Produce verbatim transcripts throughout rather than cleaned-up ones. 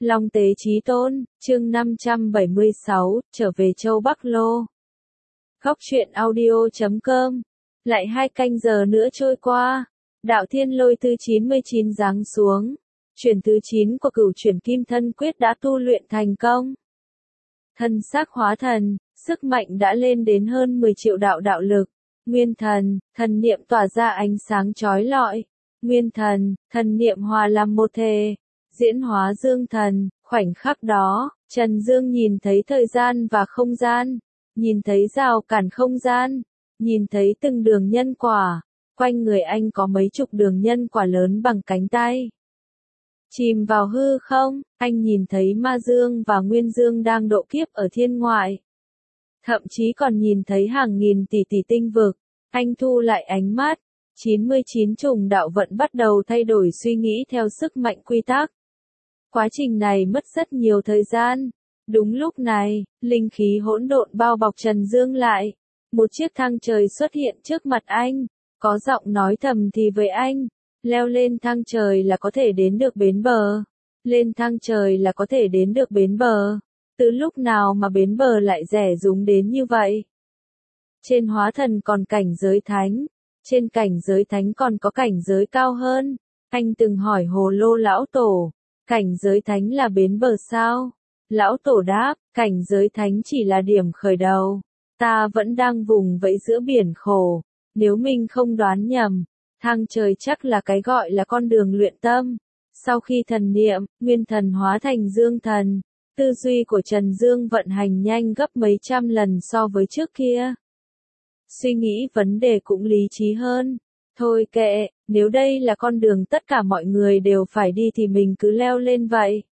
Long Tế Chí Tôn, chương năm trăm bảy mươi sáu, trở về Châu Bắc Lô. Góc truyện audio chấm com. Lại hai canh giờ nữa trôi qua, đạo thiên lôi thứ chín mươi chín giáng xuống. Chuyển thứ chín của cửu chuyển kim thân quyết đã tu luyện thành công. Thân xác hóa thần, sức mạnh đã lên đến hơn mười triệu đạo đạo lực. Nguyên thần, thần niệm tỏa ra ánh sáng chói lọi. Nguyên thần, thần niệm hòa làm một thể. Diễn hóa dương thần, khoảnh khắc đó, Trần Dương nhìn thấy thời gian và không gian, nhìn thấy rào cản không gian, nhìn thấy từng đường nhân quả, quanh người anh có mấy chục đường nhân quả lớn bằng cánh tay. Chìm vào hư không, anh nhìn thấy Ma Dương và Nguyên Dương đang độ kiếp ở thiên ngoại. Thậm chí còn nhìn thấy hàng nghìn tỷ tỷ tinh vực, anh thu lại ánh mắt, chín mươi chín trùng đạo vận bắt đầu thay đổi suy nghĩ theo sức mạnh quy tắc. Quá trình này mất rất nhiều thời gian. Đúng lúc này, linh khí hỗn độn bao bọc Trần Dương lại. Một chiếc thang trời xuất hiện trước mặt anh, có giọng nói thầm thì với anh, leo lên thang trời là có thể đến được bến bờ. Lên thang trời là có thể đến được bến bờ. Từ lúc nào mà bến bờ lại rẻ rúng đến như vậy? Trên hóa thần còn cảnh giới thánh, trên cảnh giới thánh còn có cảnh giới cao hơn. Anh từng hỏi Hồ Lô lão tổ, cảnh giới thánh là bến bờ sao? Lão tổ đáp, cảnh giới thánh chỉ là điểm khởi đầu. Ta vẫn đang vùng vẫy giữa biển khổ. Nếu mình không đoán nhầm, thang trời chắc là cái gọi là con đường luyện tâm. Sau khi thần niệm, nguyên thần hóa thành dương thần, tư duy của Trần Dương vận hành nhanh gấp mấy trăm lần so với trước kia. Suy nghĩ vấn đề cũng lý trí hơn. Thôi kệ, nếu đây là con đường tất cả mọi người đều phải đi thì mình cứ leo lên vậy.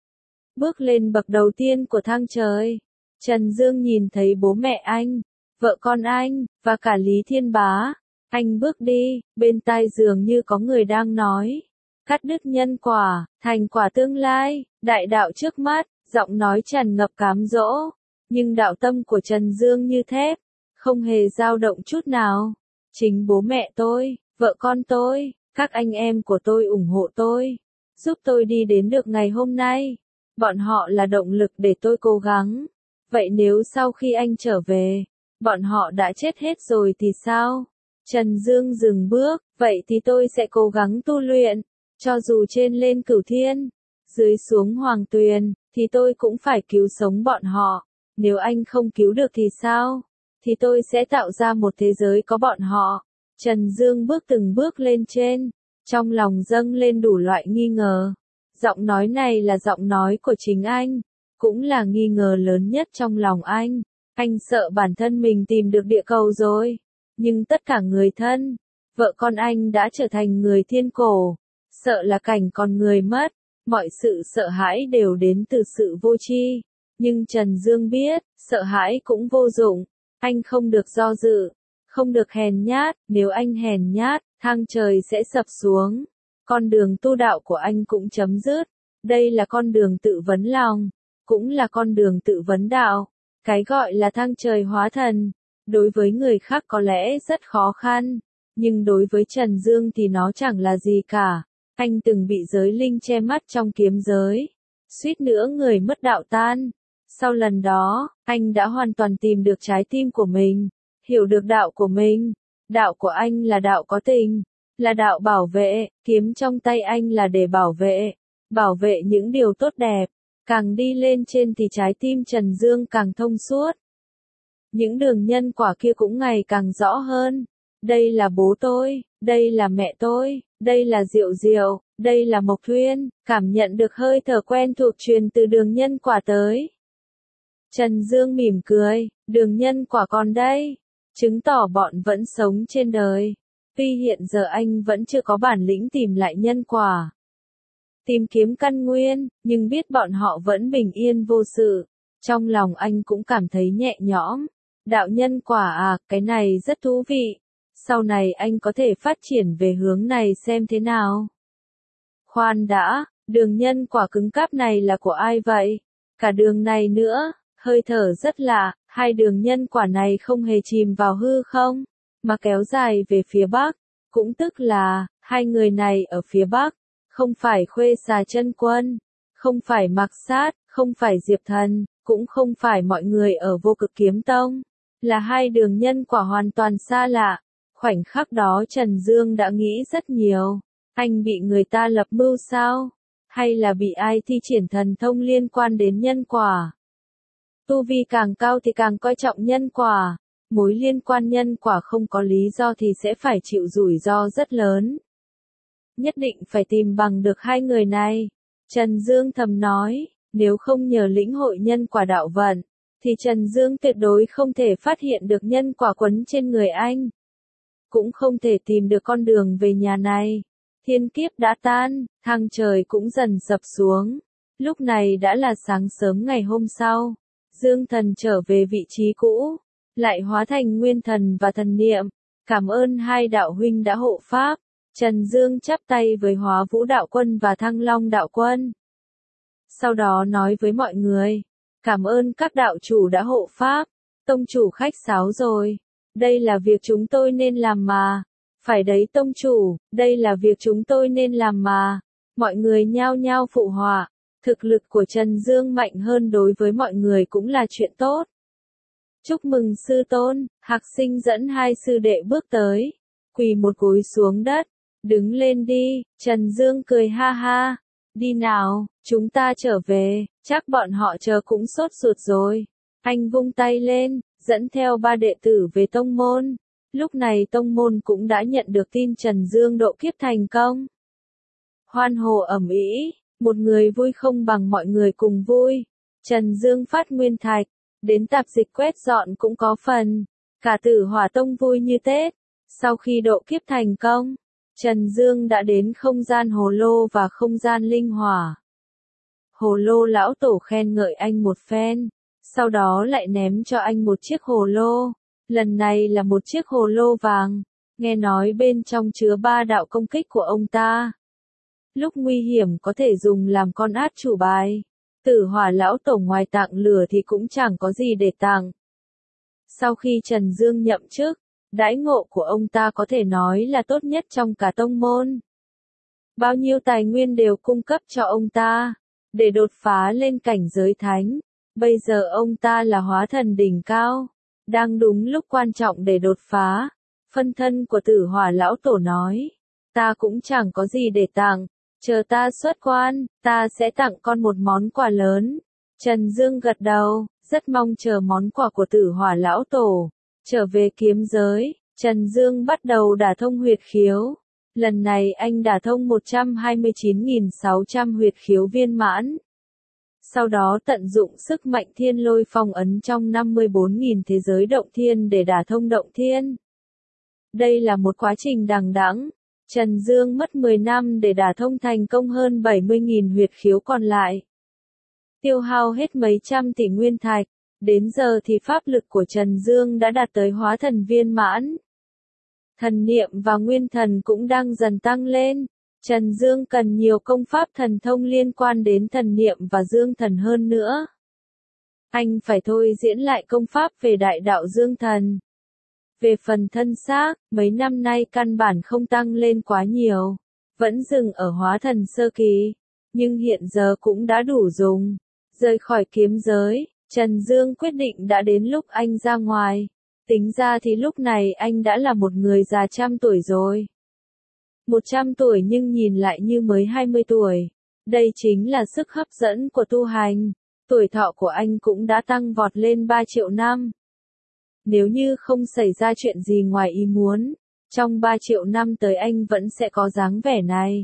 Bước lên bậc đầu tiên của thang trời, Trần Dương nhìn thấy bố mẹ anh, vợ con anh, và cả Lý Thiên Bá. Anh bước đi, bên tai dường như có người đang nói. Cắt đứt nhân quả, thành quả tương lai, đại đạo trước mắt, giọng nói tràn ngập cám dỗ. Nhưng đạo tâm của Trần Dương như thép, không hề dao động chút nào. Chính bố mẹ tôi, vợ con tôi, các anh em của tôi ủng hộ tôi, giúp tôi đi đến được ngày hôm nay. Bọn họ là động lực để tôi cố gắng. Vậy nếu sau khi anh trở về, bọn họ đã chết hết rồi thì sao? Trần Dương dừng bước, vậy thì tôi sẽ cố gắng tu luyện. Cho dù trên lên cửu thiên, dưới xuống hoàng tuyền, thì tôi cũng phải cứu sống bọn họ. Nếu anh không cứu được thì sao? Thì tôi sẽ tạo ra một thế giới có bọn họ. Trần Dương bước từng bước lên trên, trong lòng dâng lên đủ loại nghi ngờ. Giọng nói này là giọng nói của chính anh, cũng là nghi ngờ lớn nhất trong lòng anh. Anh sợ bản thân mình tìm được địa cầu rồi, nhưng tất cả người thân, vợ con anh đã trở thành người thiên cổ. Sợ là cảnh con người mất, mọi sự sợ hãi đều đến từ sự vô tri. Nhưng Trần Dương biết, sợ hãi cũng vô dụng, anh không được do dự, không được hèn nhát, nếu anh hèn nhát, thang trời sẽ sập xuống. Con đường tu đạo của anh cũng chấm dứt. Đây là con đường tự vấn lòng, cũng là con đường tự vấn đạo. Cái gọi là thang trời hóa thần, đối với người khác có lẽ rất khó khăn, nhưng đối với Trần Dương thì nó chẳng là gì cả. Anh từng bị giới linh che mắt trong kiếm giới, suýt nữa người mất đạo tan. Sau lần đó, anh đã hoàn toàn tìm được trái tim của mình, hiểu được đạo của mình. Đạo của anh là đạo có tình, là đạo bảo vệ, kiếm trong tay anh là để bảo vệ, bảo vệ những điều tốt đẹp. Càng đi lên trên thì trái tim Trần Dương càng thông suốt. Những đường nhân quả kia cũng ngày càng rõ hơn. Đây là bố tôi, đây là mẹ tôi, đây là Diệu Diệu, đây là Mộc Thuyên, cảm nhận được hơi thở quen thuộc truyền từ đường nhân quả tới. Trần Dương mỉm cười, đường nhân quả còn đây, chứng tỏ bọn vẫn sống trên đời. Tuy hiện giờ anh vẫn chưa có bản lĩnh tìm lại nhân quả, tìm kiếm căn nguyên, nhưng biết bọn họ vẫn bình yên vô sự. Trong lòng anh cũng cảm thấy nhẹ nhõm. Đạo nhân quả à, cái này rất thú vị. Sau này anh có thể phát triển về hướng này xem thế nào. Khoan đã, đường nhân quả cứng cáp này là của ai vậy? Cả đường này nữa, hơi thở rất lạ, hai đường nhân quả này không hề chìm vào hư không, mà kéo dài về phía bắc. Cũng tức là, hai người này ở phía bắc, không phải Khuê Xà Chân Quân, không phải Mạc Sát, không phải Diệp Thần, cũng không phải mọi người ở Vô Cực Kiếm Tông, là hai đường nhân quả hoàn toàn xa lạ. Khoảnh khắc đó Trần Dương đã nghĩ rất nhiều, anh bị người ta lập mưu sao? Hay là bị ai thi triển thần thông liên quan đến nhân quả? Tu vi càng cao thì càng coi trọng nhân quả, mối liên quan nhân quả không có lý do thì sẽ phải chịu rủi ro rất lớn. Nhất định phải tìm bằng được hai người này. Trần Dương thầm nói, nếu không nhờ lĩnh hội nhân quả đạo vận, thì Trần Dương tuyệt đối không thể phát hiện được nhân quả quấn trên người anh. Cũng không thể tìm được con đường về nhà này. Thiên kiếp đã tan, thang trời cũng dần sập xuống. Lúc này đã là sáng sớm ngày hôm sau. Dương Thần trở về vị trí cũ, lại hóa thành nguyên thần và thần niệm. Cảm ơn hai đạo huynh đã hộ pháp. Trần Dương chắp tay với Hóa Vũ đạo quân và Thăng Long đạo quân. Sau đó nói với mọi người, cảm ơn các đạo chủ đã hộ pháp. Tông chủ khách sáo rồi. Đây là việc chúng tôi nên làm mà. Phải đấy tông chủ, đây là việc chúng tôi nên làm mà. Mọi người nhao nhao phụ họa. Thực lực của Trần Dương mạnh hơn đối với mọi người cũng là chuyện tốt. Chúc mừng sư tôn, Hạc Sinh dẫn hai sư đệ bước tới. Quỳ một gối xuống đất. Đứng lên đi, Trần Dương cười ha ha. Đi nào, chúng ta trở về, chắc bọn họ chờ cũng sốt ruột rồi. Anh vung tay lên, dẫn theo ba đệ tử về tông môn. Lúc này tông môn cũng đã nhận được tin Trần Dương độ kiếp thành công. Hoan hô ầm ĩ, một người vui không bằng mọi người cùng vui. Trần Dương phát nguyên thạch, đến tạp dịch quét dọn cũng có phần. Cả Tử Hỏa Tông vui như Tết. Sau khi độ kiếp thành công, Trần Dương đã đến không gian hồ lô và không gian linh hỏa. Hồ lô lão tổ khen ngợi anh một phen, sau đó lại ném cho anh một chiếc hồ lô. Lần này là một chiếc hồ lô vàng, nghe nói bên trong chứa ba đạo công kích của ông ta. Lúc nguy hiểm có thể dùng làm con át chủ bài. Tử Hỏa lão tổ ngoài tặng lửa thì cũng chẳng có gì để tặng. Sau khi Trần Dương nhậm chức, đãi ngộ của ông ta có thể nói là tốt nhất trong cả tông môn. Bao nhiêu tài nguyên đều cung cấp cho ông ta, để đột phá lên cảnh giới thánh. Bây giờ ông ta là hóa thần đỉnh cao, đang đúng lúc quan trọng để đột phá. Phân thân của Tử Hỏa lão tổ nói, ta cũng chẳng có gì để tặng, chờ ta xuất quan, ta sẽ tặng con một món quà lớn. Trần Dương gật đầu, rất mong chờ món quà của Tử Hỏa lão tổ. Trở về kiếm giới, Trần Dương bắt đầu đả thông huyệt khiếu. Lần này anh đả thông một trăm hai mươi chín nghìn sáu trăm huyệt khiếu viên mãn. Sau đó tận dụng sức mạnh thiên lôi phong ấn trong năm mươi bốn nghìn thế giới động thiên để đả thông động thiên. Đây là một quá trình đằng đẵng. Trần Dương mất mười năm để đả thông thành công hơn bảy mươi nghìn huyệt khiếu còn lại. Tiêu hao hết mấy trăm tỷ nguyên thạch. Đến giờ thì pháp lực của Trần Dương đã đạt tới hóa thần viên mãn. Thần niệm và nguyên thần cũng đang dần tăng lên. Trần Dương cần nhiều công pháp thần thông liên quan đến thần niệm và dương thần hơn nữa. Anh phải thôi diễn lại công pháp về đại đạo dương thần. Về phần thân xác, mấy năm nay căn bản không tăng lên quá nhiều. Vẫn dừng ở hóa thần sơ kỳ. Nhưng hiện giờ cũng đã đủ dùng. Rời khỏi kiếm giới. Trần Dương quyết định đã đến lúc anh ra ngoài. Tính ra thì lúc này anh đã là một người già trăm tuổi rồi. Một trăm tuổi nhưng nhìn lại như mới hai mươi tuổi. Đây chính là sức hấp dẫn của tu hành. Tuổi thọ của anh cũng đã tăng vọt lên ba triệu năm. Nếu như không xảy ra chuyện gì ngoài ý muốn, trong ba triệu năm tới anh vẫn sẽ có dáng vẻ này.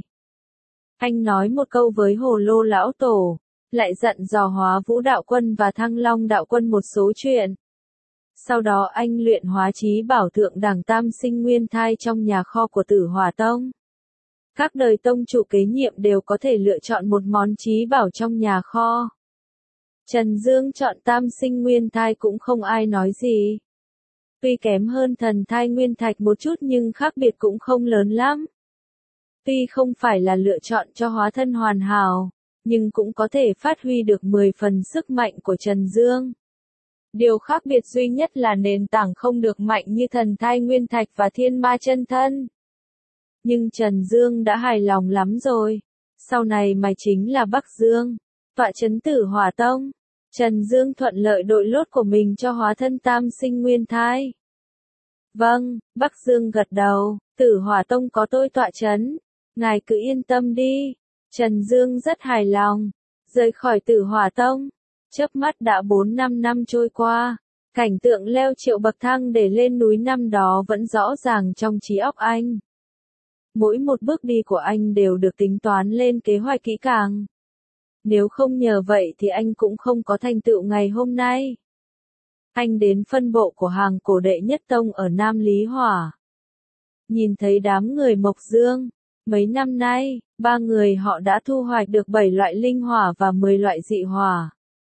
Anh nói một câu với Hồ Lô lão tổ. Lại dặn dò Hóa Vũ đạo quân và Thăng Long đạo quân một số chuyện. Sau đó anh luyện hóa chí bảo thượng đẳng tam sinh nguyên thai trong nhà kho của Tử Hỏa Tông. Các đời tông chủ kế nhiệm đều có thể lựa chọn một món chí bảo trong nhà kho. Trần Dương chọn tam sinh nguyên thai cũng không ai nói gì. Tuy kém hơn thần thai nguyên thạch một chút nhưng khác biệt cũng không lớn lắm. Tuy không phải là lựa chọn cho hóa thân hoàn hảo, nhưng cũng có thể phát huy được mười phần sức mạnh của Trần Dương. Điều khác biệt duy nhất là nền tảng không được mạnh như thần thai nguyên thạch và thiên ma chân thân. Nhưng Trần Dương đã hài lòng lắm rồi. Sau này mày chính là Bắc Dương. tọa chấn Tử Hỏa Tông. Trần Dương thuận lợi đội lốt của mình cho hóa thân tam sinh nguyên thai. Vâng, Bắc Dương gật đầu, Tử Hỏa Tông có tôi tọa chấn, ngài cứ yên tâm đi. Trần Dương rất hài lòng, rời khỏi Tử Hỏa Tông. Chớp mắt đã bốn năm năm trôi qua, cảnh tượng leo triệu bậc thang để lên núi năm đó vẫn rõ ràng trong trí óc anh. Mỗi một bước đi của anh đều được tính toán lên kế hoạch kỹ càng. Nếu không nhờ vậy thì anh cũng không có thành tựu ngày hôm nay. Anh đến phân bộ của hàng cổ đệ nhất tông ở Nam Lý Hỏa. Nhìn thấy đám người Mộc Dương, mấy năm nay, ba người họ đã thu hoạch được bảy loại linh hỏa và mười loại dị hỏa.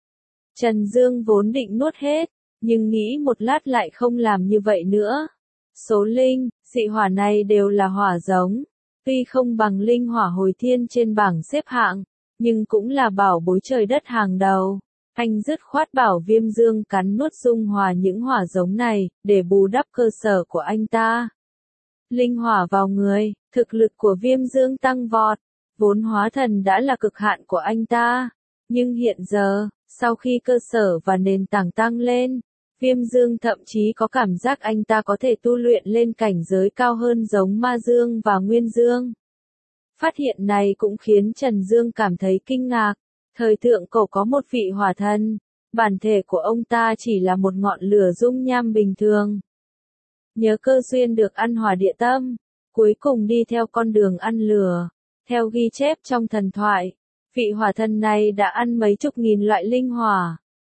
Trần Dương vốn định nuốt hết, nhưng nghĩ một lát lại không làm như vậy nữa. Số linh, dị hỏa này đều là hỏa giống, tuy không bằng linh hỏa hồi thiên trên bảng xếp hạng, nhưng cũng là bảo bối trời đất hàng đầu. Anh dứt khoát bảo Viêm Dương cắn nuốt dung hòa những hỏa giống này, để bù đắp cơ sở của anh ta. Linh hỏa vào người, thực lực của Viêm Dương tăng vọt, vốn hóa thần đã là cực hạn của anh ta. Nhưng hiện giờ, sau khi cơ sở và nền tảng tăng lên, Viêm Dương thậm chí có cảm giác anh ta có thể tu luyện lên cảnh giới cao hơn giống Ma Dương và Nguyên Dương. Phát hiện này cũng khiến Trần Dương cảm thấy kinh ngạc. Thời thượng cổ có một vị hỏa thần, bản thể của ông ta chỉ là một ngọn lửa dung nham bình thường. Nhớ cơ duyên được ăn hỏa địa tâm, cuối cùng đi theo con đường ăn lửa. Theo ghi chép trong thần thoại, vị hỏa thần này đã ăn mấy chục nghìn loại linh hỏa.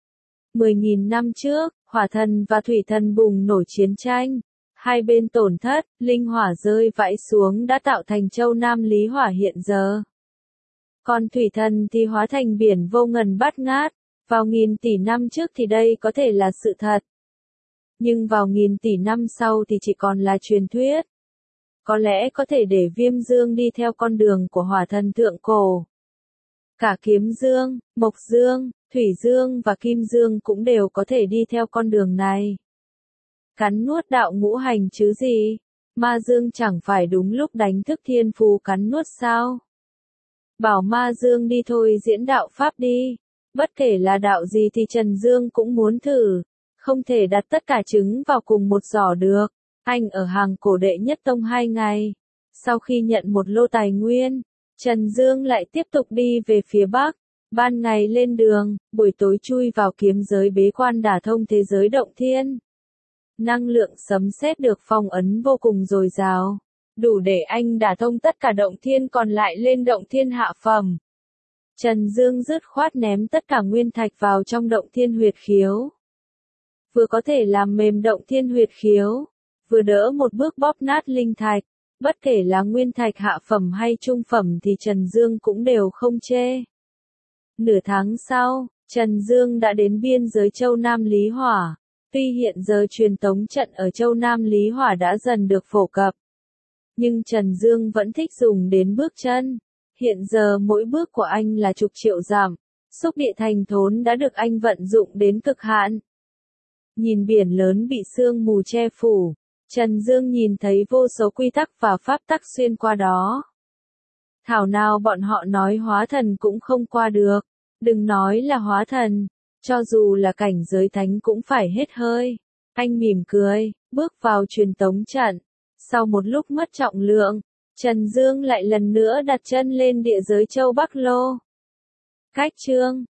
Mười nghìn năm trước, hỏa thần và thủy thần bùng nổ chiến tranh. Hai bên tổn thất, linh hỏa rơi vãi xuống đã tạo thành châu Nam Lý Hỏa hiện giờ. Còn thủy thần thì hóa thành biển vô ngần bát ngát, vào nghìn tỷ năm trước thì đây có thể là sự thật. Nhưng vào nghìn tỷ năm sau thì chỉ còn là truyền thuyết. Có lẽ có thể để Viêm Dương đi theo con đường của hỏa thần thượng cổ. Cả Kiếm Dương, Mộc Dương, Thủy Dương và Kim Dương cũng đều có thể đi theo con đường này. Cắn nuốt đạo ngũ hành chứ gì? Ma Dương chẳng phải đúng lúc đánh thức thiên phù cắn nuốt sao? Bảo Ma Dương đi thôi diễn đạo pháp đi. Bất kể là đạo gì thì Trần Dương cũng muốn thử. Không thể đặt tất cả trứng vào cùng một giỏ được. Anh ở hàng cổ đệ nhất tông hai ngày. Sau khi nhận một lô tài nguyên, Trần Dương lại tiếp tục đi về phía Bắc. Ban ngày lên đường, buổi tối chui vào kiếm giới bế quan đả thông thế giới động thiên. Năng lượng sấm sét được phong ấn vô cùng dồi dào, đủ để anh đả thông tất cả động thiên còn lại lên động thiên hạ phẩm. Trần Dương dứt khoát ném tất cả nguyên thạch vào trong động thiên huyệt khiếu. Vừa có thể làm mềm động thiên huyệt khiếu, vừa đỡ một bước bóp nát linh thạch. Bất kể là nguyên thạch hạ phẩm hay trung phẩm thì Trần Dương cũng đều không chê. Nửa tháng sau, Trần Dương đã đến biên giới châu Nam Lý Hỏa. Tuy hiện giờ truyền tống trận ở châu Nam Lý Hỏa đã dần được phổ cập, nhưng Trần Dương vẫn thích dùng đến bước chân. Hiện giờ mỗi bước của anh là chục triệu dặm, xúc địa thành thốn đã được anh vận dụng đến cực hạn. Nhìn biển lớn bị sương mù che phủ, Trần Dương nhìn thấy vô số quy tắc và pháp tắc xuyên qua đó. Thảo nào bọn họ nói hóa thần cũng không qua được, đừng nói là hóa thần. Cho dù là cảnh giới thánh cũng phải hết hơi. Anh mỉm cười, bước vào truyền tống trận. Sau một lúc mất trọng lượng, Trần Dương lại lần nữa đặt chân lên địa giới châu Bắc Lô. Cách chương